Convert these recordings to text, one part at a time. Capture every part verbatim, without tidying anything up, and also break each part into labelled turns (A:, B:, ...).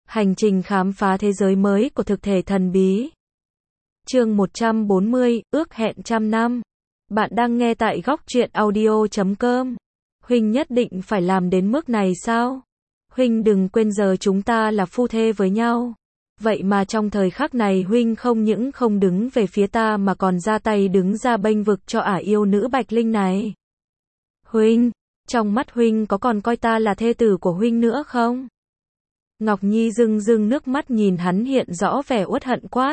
A: Hành trình khám phá thế giới mới của thực thể thần bí. Chương một trăm bốn mươi, ước hẹn trăm năm. Bạn đang nghe tại góc truyện audio chấm com. Huynh nhất định phải làm đến mức này sao? Huynh đừng quên giờ chúng ta là phu thê với nhau. Vậy mà trong thời khắc này Huynh không những không đứng về phía ta mà còn ra tay đứng ra bênh vực cho ả yêu nữ Bạch Linh này. Huynh, trong mắt Huynh có còn coi ta là thê tử của Huynh nữa không? Ngọc Nhi rưng rưng nước mắt nhìn hắn hiện rõ vẻ uất hận quát.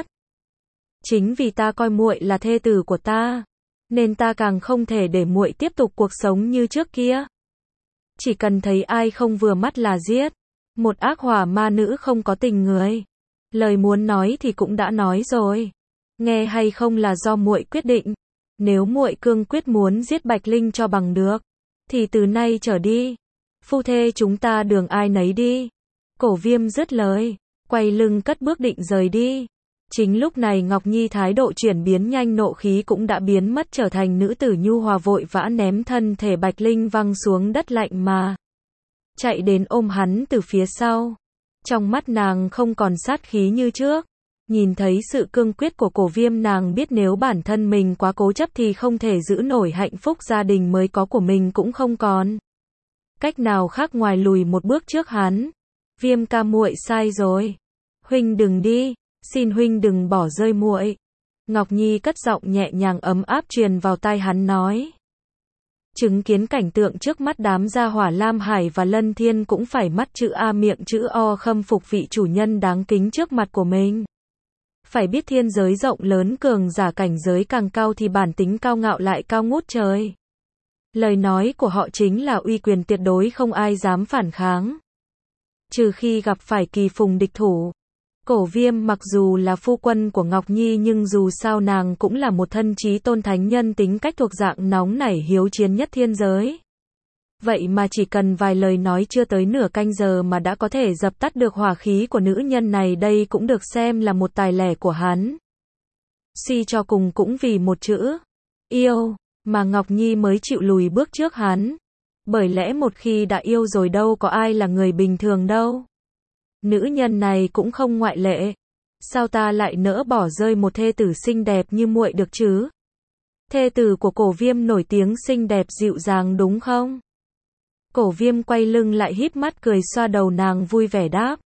A: Chính vì ta coi muội là thê tử của ta, nên ta càng không thể để muội tiếp tục cuộc sống như trước kia. Chỉ cần thấy ai không vừa mắt là giết. Một ác hỏa ma nữ không có tình người. Lời muốn nói thì cũng đã nói rồi. Nghe hay không là do muội quyết định. Nếu muội cương quyết muốn giết Bạch Linh cho bằng được, thì từ nay trở đi, phu thê chúng ta đường ai nấy đi. Cổ Viêm dứt lời, quay lưng cất bước định rời đi. Chính lúc này Ngọc Nhi thái độ chuyển biến nhanh, nộ khí cũng đã biến mất, trở thành nữ tử nhu hòa, vội vã ném thân thể Bạch Linh văng xuống đất lạnh mà chạy đến ôm hắn từ phía sau. Trong mắt nàng không còn sát khí như trước. Nhìn thấy sự cương quyết của Cổ Viêm, nàng biết nếu bản thân mình quá cố chấp thì không thể giữ nổi hạnh phúc gia đình mới có của mình, cũng không còn cách nào khác ngoài lùi một bước trước hắn. Viêm ca, muội sai rồi. Huynh đừng đi, xin huynh đừng bỏ rơi muội. Ngọc Nhi cất giọng nhẹ nhàng ấm áp truyền vào tai hắn nói. Chứng kiến cảnh tượng trước mắt, đám gia hỏa Lam Hải và Lân Thiên cũng phải mắt chữ A miệng chữ O khâm phục vị chủ nhân đáng kính trước mặt của mình. Phải biết thiên giới rộng lớn, cường giả cảnh giới càng cao thì bản tính cao ngạo lại cao ngút trời. Lời nói của họ chính là uy quyền tuyệt đối, không ai dám phản kháng. Trừ khi gặp phải kỳ phùng địch thủ. Cổ Viêm mặc dù là phu quân của Ngọc Nhi, nhưng dù sao nàng cũng là một thân chí tôn thánh nhân, tính cách thuộc dạng nóng nảy hiếu chiến nhất thiên giới. Vậy mà chỉ cần vài lời nói chưa tới nửa canh giờ mà đã có thể dập tắt được hỏa khí của nữ nhân này, đây cũng được xem là một tài lẻ của hắn. Suy cho cùng cũng vì một chữ yêu mà Ngọc Nhi mới chịu lùi bước trước hắn. Bởi lẽ một khi đã yêu rồi đâu có ai là người bình thường đâu. Nữ nhân này cũng không ngoại lệ. Sao ta lại nỡ bỏ rơi một thê tử xinh đẹp như muội được chứ? Thê tử của Cổ Viêm nổi tiếng xinh đẹp dịu dàng đúng không? Cổ Viêm quay lưng lại híp mắt cười xoa đầu nàng, vui vẻ đáp.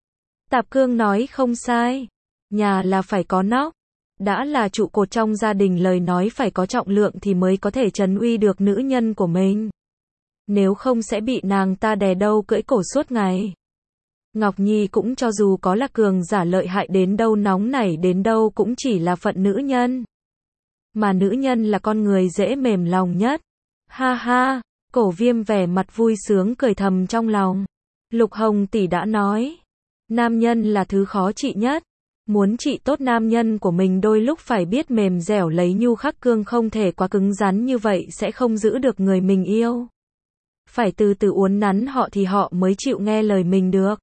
A: Tạp Cương nói không sai. Nhà là phải có nóc. Đã là trụ cột trong gia đình, lời nói phải có trọng lượng thì mới có thể trấn uy được nữ nhân của mình. Nếu không sẽ bị nàng ta đè đâu cưỡi cổ suốt ngày. Ngọc Nhi cũng cho dù có là cường giả lợi hại đến đâu, nóng nảy đến đâu, cũng chỉ là phận nữ nhân. Mà nữ nhân là con người dễ mềm lòng nhất. Ha ha, Cổ Viêm vẻ mặt vui sướng cười thầm trong lòng. Lục Hồng tỷ đã nói, nam nhân là thứ khó trị nhất. Muốn trị tốt nam nhân của mình đôi lúc phải biết mềm dẻo, lấy nhu khắc cương, không thể quá cứng rắn, như vậy sẽ không giữ được người mình yêu. Phải từ từ uốn nắn họ thì họ mới chịu nghe lời mình được.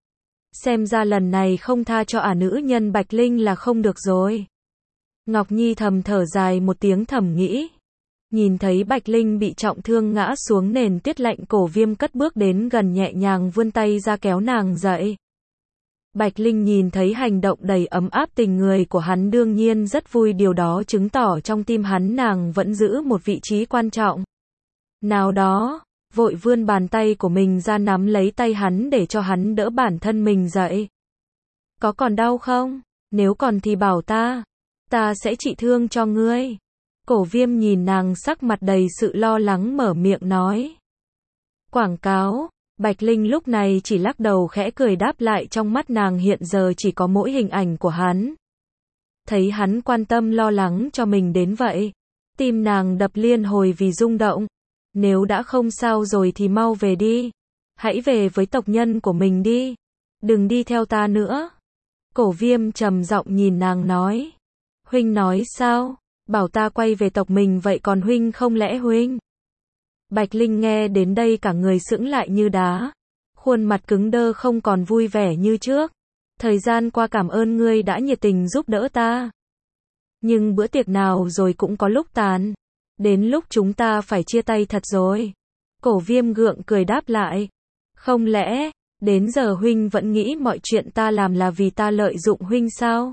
A: Xem ra lần này không tha cho ả nữ nhân Bạch Linh là không được rồi. Ngọc Nhi thầm thở dài một tiếng, thầm nghĩ. Nhìn thấy Bạch Linh bị trọng thương ngã xuống nền tuyết lạnh, Cổ Viêm cất bước đến gần, nhẹ nhàng vươn tay ra kéo nàng dậy. Bạch Linh nhìn thấy hành động đầy ấm áp tình người của hắn đương nhiên rất vui, điều đó chứng tỏ trong tim hắn nàng vẫn giữ một vị trí quan trọng nào đó. Vội vươn bàn tay của mình ra nắm lấy tay hắn để cho hắn đỡ bản thân mình dậy. Có còn đau không? Nếu còn thì bảo ta. Ta sẽ trị thương cho ngươi. Cổ Viêm nhìn nàng sắc mặt đầy sự lo lắng mở miệng nói. Quảng cáo. Bạch Linh lúc này chỉ lắc đầu khẽ cười đáp lại, trong mắt nàng hiện giờ chỉ có mỗi hình ảnh của hắn. Thấy hắn quan tâm lo lắng cho mình đến vậy, tim nàng đập liên hồi vì rung động. Nếu đã không sao rồi thì mau về đi. Hãy về với tộc nhân của mình đi. Đừng đi theo ta nữa. Cổ Viêm trầm giọng nhìn nàng nói. Huynh nói sao? Bảo ta quay về tộc mình, vậy còn huynh không lẽ huynh? Bạch Linh nghe đến đây cả người sững lại như đá. Khuôn mặt cứng đơ, không còn vui vẻ như trước. Thời gian qua cảm ơn ngươi đã nhiệt tình giúp đỡ ta. Nhưng bữa tiệc nào rồi cũng có lúc tàn. Đến lúc chúng ta phải chia tay thật rồi. Cổ Viêm gượng cười đáp lại. Không lẽ, Đến giờ huynh vẫn nghĩ mọi chuyện ta làm là vì ta lợi dụng huynh sao?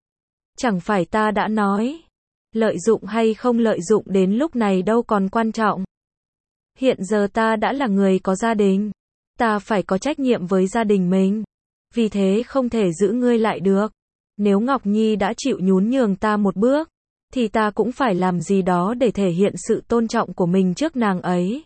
A: Chẳng phải ta đã nói, lợi dụng hay không lợi dụng đến lúc này đâu còn quan trọng. Hiện giờ ta đã là người có gia đình, ta phải có trách nhiệm với gia đình mình, vì thế không thể giữ ngươi lại được. Nếu Ngọc Nhi đã chịu nhún nhường ta một bước, thì ta cũng phải làm gì đó để thể hiện sự tôn trọng của mình trước nàng ấy.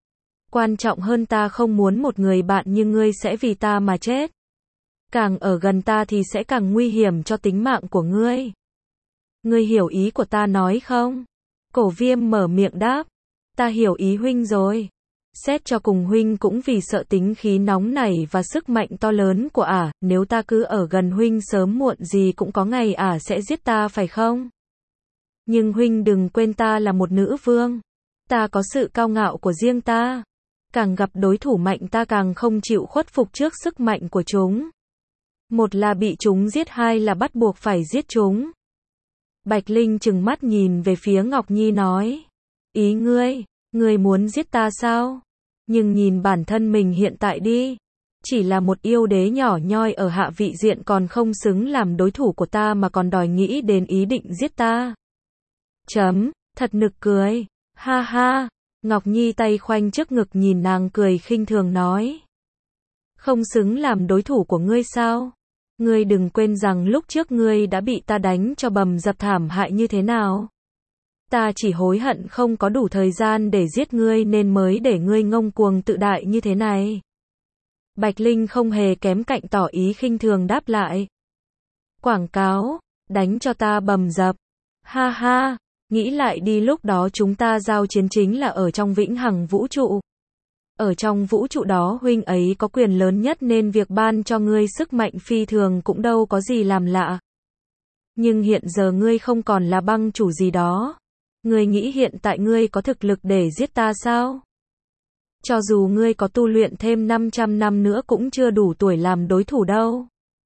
A: Quan trọng hơn, ta không muốn một người bạn như ngươi sẽ vì ta mà chết. Càng ở gần ta thì sẽ càng nguy hiểm cho tính mạng của ngươi. Ngươi hiểu ý của ta nói không? Cổ Viêm mở miệng đáp. Ta hiểu ý huynh rồi. Xét cho cùng huynh cũng vì sợ tính khí nóng nảy và sức mạnh to lớn của ả, nếu ta cứ ở gần huynh sớm muộn gì cũng có ngày ả sẽ giết ta phải không? Nhưng huynh đừng quên ta là một nữ vương. Ta có sự cao ngạo của riêng ta. Càng gặp đối thủ mạnh ta càng không chịu khuất phục trước sức mạnh của chúng. Một là bị chúng giết, hai là bắt buộc phải giết chúng. Bạch Linh trừng mắt nhìn về phía Ngọc Nhi nói. Ý ngươi, ngươi muốn giết ta sao? Nhưng nhìn bản thân mình hiện tại đi. Chỉ là một yêu đế nhỏ nhoi ở hạ vị diện còn không xứng làm đối thủ của ta mà còn đòi nghĩ đến ý định giết ta. Chấm, thật nực cười. Ha ha. Ngọc Nhi tay khoanh trước ngực nhìn nàng cười khinh thường nói. Không xứng làm đối thủ của ngươi sao? Ngươi đừng quên rằng lúc trước ngươi đã bị ta đánh cho bầm dập thảm hại như thế nào. Ta chỉ hối hận không có đủ thời gian để giết ngươi nên mới để ngươi ngông cuồng tự đại như thế này. Bạch Linh không hề kém cạnh tỏ ý khinh thường đáp lại. Quảng cáo, đánh cho ta bầm dập. Ha ha, nghĩ lại đi, lúc đó chúng ta giao chiến chính là ở trong vĩnh hằng vũ trụ. Ở trong vũ trụ đó huynh ấy có quyền lớn nhất nên việc ban cho ngươi sức mạnh phi thường cũng đâu có gì làm lạ. Nhưng hiện giờ ngươi không còn là băng chủ gì đó. Ngươi nghĩ hiện tại ngươi có thực lực để giết ta sao? Cho dù ngươi có tu luyện thêm năm trăm năm nữa cũng chưa đủ tuổi làm đối thủ đâu.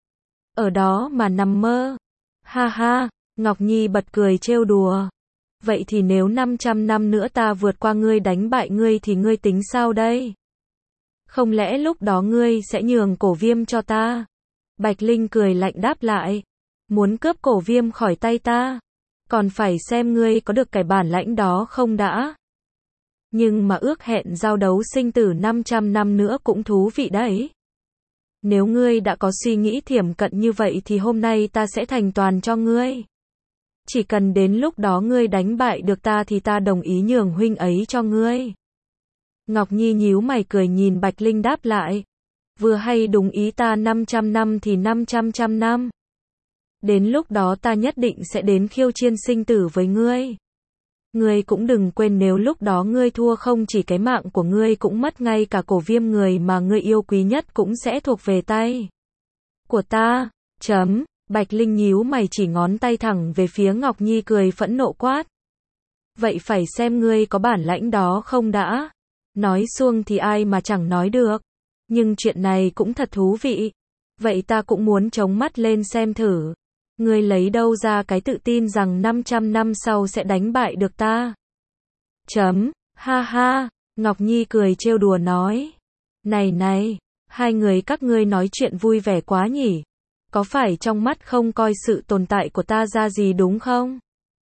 A: Ở đó mà nằm mơ. Ha ha, Ngọc Nhi bật cười trêu đùa. Vậy thì nếu năm trăm năm nữa ta vượt qua ngươi đánh bại ngươi thì ngươi tính sao đây? Không lẽ lúc đó ngươi sẽ nhường Cổ Viêm cho ta? Bạch Linh cười lạnh đáp lại. Muốn cướp Cổ Viêm khỏi tay ta? Còn phải xem ngươi có được cái bản lãnh đó không đã. Nhưng mà ước hẹn giao đấu sinh tử năm trăm năm nữa cũng thú vị đấy. Nếu ngươi đã có suy nghĩ thiểm cận như vậy thì hôm nay ta sẽ thành toàn cho ngươi. Chỉ cần đến lúc đó ngươi đánh bại được ta thì ta đồng ý nhường huynh ấy cho ngươi. Ngọc Nhi nhíu mày cười nhìn Bạch Linh đáp lại. Vừa hay đúng ý ta, năm trăm năm thì năm trăm trăm năm. Đến lúc đó ta nhất định sẽ đến khiêu chiến sinh tử với ngươi. Ngươi cũng đừng quên nếu lúc đó ngươi thua không chỉ cái mạng của ngươi cũng mất, ngay cả Cổ Viêm người mà ngươi yêu quý nhất cũng sẽ thuộc về tay của ta. Chấm. Bạch Linh nhíu mày chỉ ngón tay thẳng về phía Ngọc Nhi cười phẫn nộ quát. Vậy phải xem ngươi có bản lãnh đó không đã. Nói xuông thì ai mà chẳng nói được. Nhưng chuyện này cũng thật thú vị. Vậy ta cũng muốn chống mắt lên xem thử. Ngươi lấy đâu ra cái tự tin rằng năm trăm năm sau sẽ đánh bại được ta? Chấm. Ha ha. Ngọc Nhi cười trêu đùa nói. Này này, hai người các ngươi nói chuyện vui vẻ quá nhỉ. Có phải trong mắt không coi sự tồn tại của ta ra gì đúng không?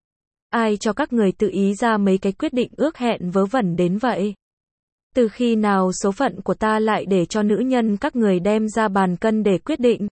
A: Ai cho các người tự ý ra mấy cái quyết định ước hẹn vớ vẩn đến vậy? Từ khi nào số phận của ta lại để cho nữ nhân các người đem ra bàn cân để quyết định?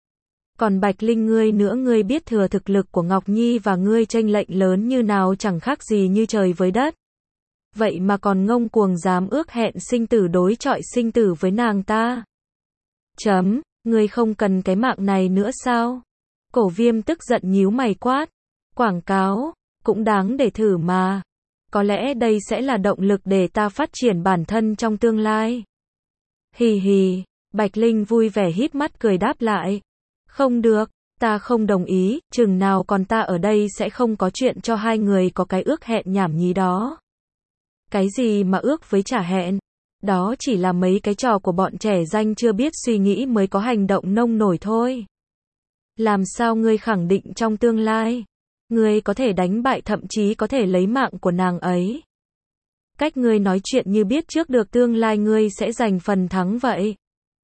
A: Còn Bạch Linh ngươi nữa, ngươi biết thừa thực lực của Ngọc Nhi và ngươi chênh lệch lớn như nào, chẳng khác gì như trời với đất. Vậy mà còn ngông cuồng dám ước hẹn sinh tử đối chọi sinh tử với nàng ta. Chấm. Ngươi không cần cái mạng này nữa sao? Cổ Viêm tức giận nhíu mày quát. Quảng cáo, cũng đáng để thử mà. Có lẽ đây sẽ là động lực để ta phát triển bản thân trong tương lai. Hì hì, Bạch Linh vui vẻ híp mắt cười đáp lại. Không được, ta không đồng ý, chừng nào còn ta ở đây sẽ không có chuyện cho hai người có cái ước hẹn nhảm nhí đó. Cái gì mà ước với trả hẹn? Đó chỉ là mấy cái trò của bọn trẻ danh chưa biết suy nghĩ mới có hành động nông nổi thôi. Làm sao ngươi khẳng định trong tương lai ngươi có thể đánh bại, thậm chí có thể lấy mạng của nàng ấy? Cách ngươi nói chuyện như biết trước được tương lai ngươi sẽ giành phần thắng vậy.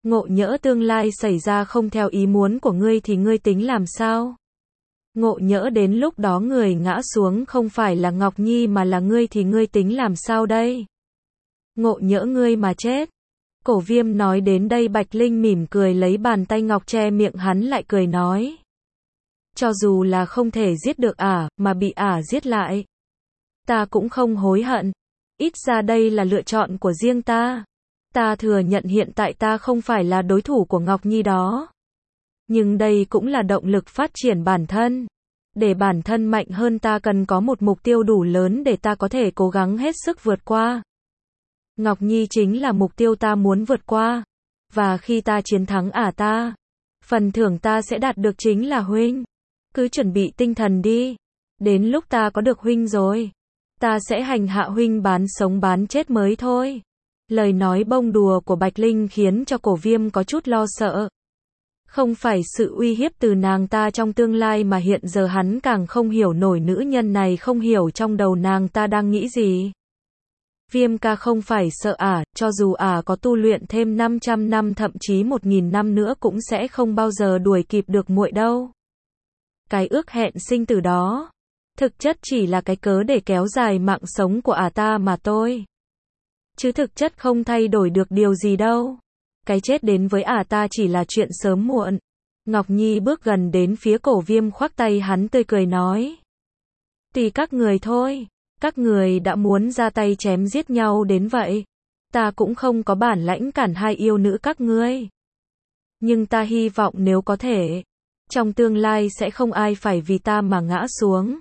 A: Ngộ nhỡ tương lai xảy ra không theo ý muốn của ngươi thì ngươi tính làm sao? Ngộ nhỡ đến lúc đó người ngã xuống không phải là Ngọc Nhi mà là ngươi thì ngươi tính làm sao đây? Ngộ nhỡ ngươi mà chết. Cổ Viêm nói đến đây Bạch Linh mỉm cười lấy bàn tay ngọc che miệng hắn lại cười nói. Cho dù là không thể giết được ả, mà bị ả giết lại. Ta cũng không hối hận. Ít ra đây là lựa chọn của riêng ta. Ta thừa nhận hiện tại ta không phải là đối thủ của Ngọc Nhi đó. Nhưng đây cũng là động lực phát triển bản thân. Để bản thân mạnh hơn ta cần có một mục tiêu đủ lớn để ta có thể cố gắng hết sức vượt qua. Ngọc Nhi chính là mục tiêu ta muốn vượt qua. Và khi ta chiến thắng ả ta, phần thưởng ta sẽ đạt được chính là huynh. Cứ chuẩn bị tinh thần đi. Đến lúc ta có được huynh rồi, ta sẽ hành hạ huynh bán sống bán chết mới thôi. Lời nói bông đùa của Bạch Linh khiến cho Cổ Viêm có chút lo sợ. Không phải sự uy hiếp từ nàng ta trong tương lai mà hiện giờ hắn càng không hiểu nổi nữ nhân này không hiểu trong đầu nàng ta đang nghĩ gì. Viêm ca không phải sợ ả, cho dù ả có tu luyện thêm năm trăm năm thậm chí một nghìn năm nữa cũng sẽ không bao giờ đuổi kịp được muội đâu. Cái ước hẹn sinh tử đó, thực chất chỉ là cái cớ để kéo dài mạng sống của ả ta mà thôi. Chứ thực chất không thay đổi được điều gì đâu. Cái chết đến với ả ta chỉ là chuyện sớm muộn. Ngọc Nhi bước gần đến phía Cổ Viêm khoác tay hắn tươi cười nói. Tùy các người thôi. Các người đã muốn ra tay chém giết nhau đến vậy. Ta cũng không có bản lãnh cản hai yêu nữ các ngươi. Nhưng ta hy vọng nếu có thể, trong tương lai sẽ không ai phải vì ta mà ngã xuống.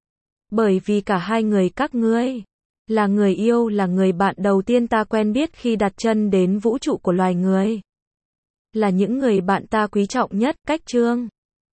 A: Bởi vì cả hai người các ngươi là người yêu, là người bạn đầu tiên ta quen biết khi đặt chân đến vũ trụ của loài người. Là những người bạn ta quý trọng nhất, cách chương.